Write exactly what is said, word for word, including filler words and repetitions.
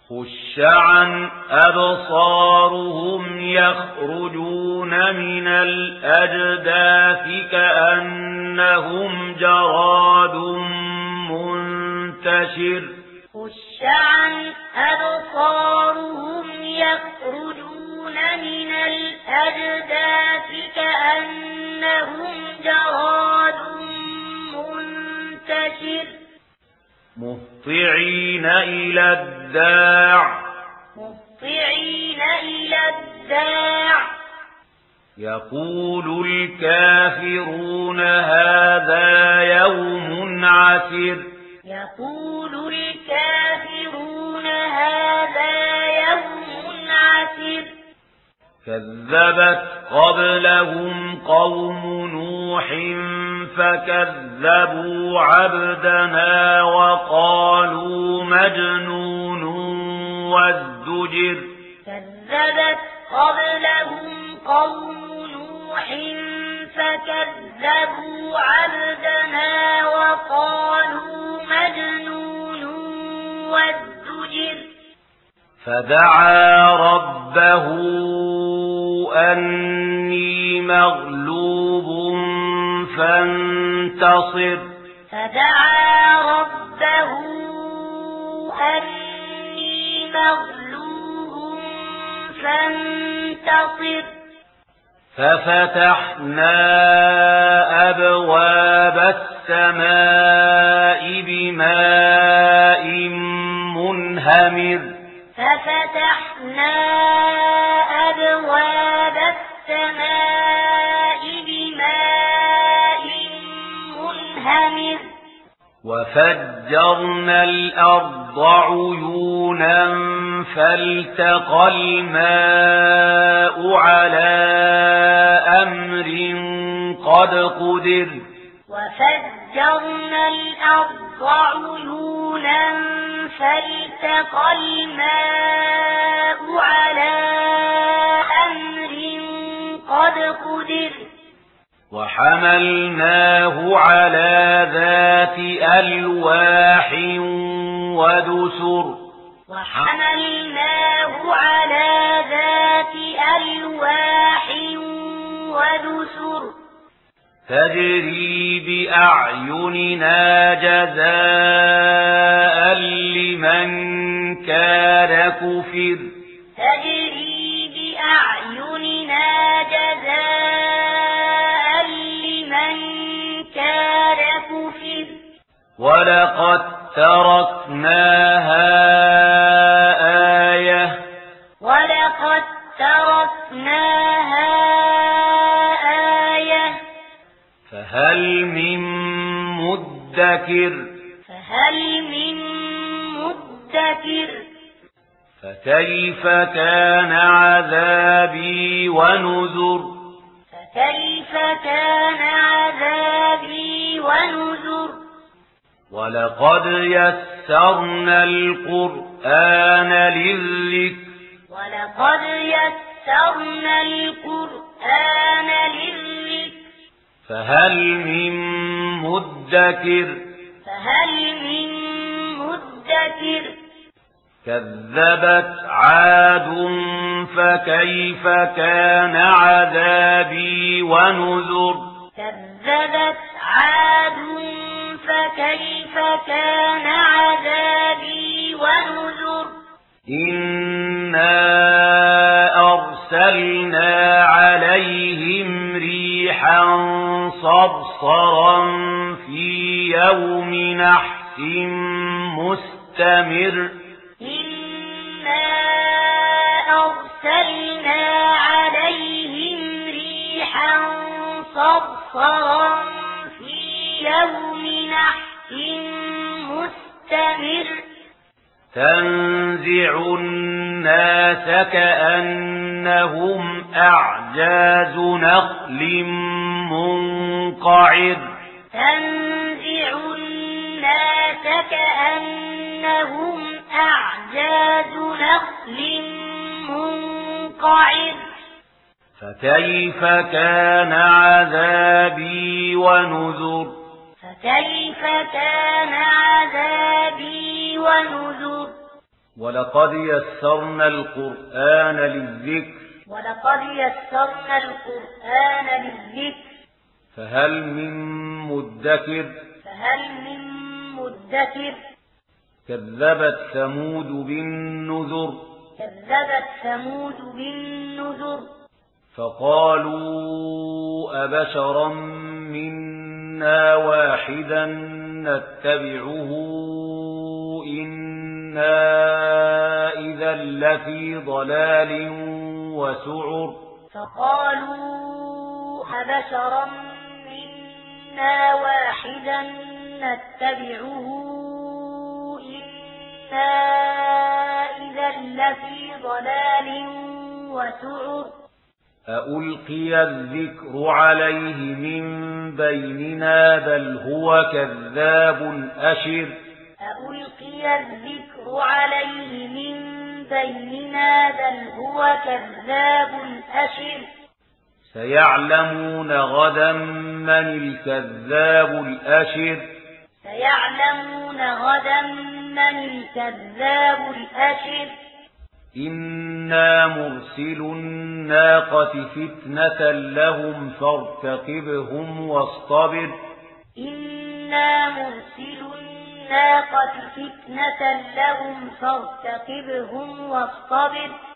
خش عن أبصارهم يخرجون من الأجداث كأنهم جراد منتشر خش عن أبصارهم يخرجون من الأجداث كأنهم جراد منتشر مهطعين إلى الداع مهطعين إلى الداع يقول الكافرون هذا يوم عسر يقول الكافرون هذا يوم عسر كذبت قبلهم قوم نوح فكذبوا عبدنا وقالوا مجنون وازدجر كذبت قبلهم قوم نوح فكذبوا عبدنا وقالوا مجنون وازدجر فدعا ربه أني مغلوب فانتصر فدعا ربه أني مغلوب فانتصر ففتحنا أبواب السماء بماء منهمر ففتحنا أبواب السماء بماء منهمر وفجرنا الأرض عيونا فالتقى الماء على أمر قد قدر وفجرنا الأرض عيونا فالتقى الماء على أمر قد قدر وحملناه على ذات ألواح ودسر وحملناه على ذات ألواح ودسر تجري بأعيننا جزاء لمن كان كفر تجري بأعيننا جزاء لمن كان كفر ولقد تركناها آية ولقد تركناها آية فهل من مدكر فهل من مدكر فكيف كان عذابي ونذر فكيف كان عذابي ونذر ولقد يسرنا القرآن للذكر ولقد يسرنا القرآن للذكر فهل من مدكر فهل من مدكر كذبت عاد فكيف كان عذابي ونذر كذبت عاد فكيف كان عذابي ونذر إنا أرسلنا عليهم ريحا صرصرا في يوم نحس مستمر إنا أرسلنا عليهم ريحا صرصرا في يوم نحس مستمر تنزع الناس كأنهم أعجاز نخل منقعر تنزع الناس كأنهم أعجاز نخل منقعر فكيف كان عذابي ونذر فكيف كان عذابي ونذر ولقد يسرنا القرآن للذكر ولقد يسرنا القرآن للذكر فهل من مدكر فهل من مدكر كذبت ثمود بالنذر كذبت ثمود بالنذر فقالوا أبشرا منا واحدا نتبعه إنا إذا لفي ضلال وسعر فقالوا أبشرا منا واحدا نتبعه إنا إذا لفي ضلال وسعر أألقي الذكر عليه من بيننا بل هو كذاب أشر أألقي الذكر عليه من بيننا بل هو كذاب أشر سيعلمون غدا من الكذاب الأشر سيعلمون غدا من الكذاب الأشر إنا مرسل الناقة فتنة لهم فارتقبهم واصطبر إنا مرسل الناقة فتنة لهم فارتقبهم واصطبر